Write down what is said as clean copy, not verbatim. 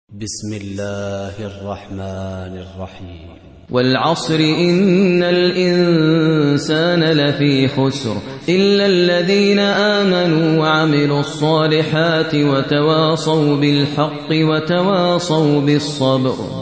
بسم الله الرحمن الرحيم والعصر إن الإنسان لفي خسر إلا الذين آمنوا وعملوا الصالحات وتواصوا بالحق وتواصوا بالصبر.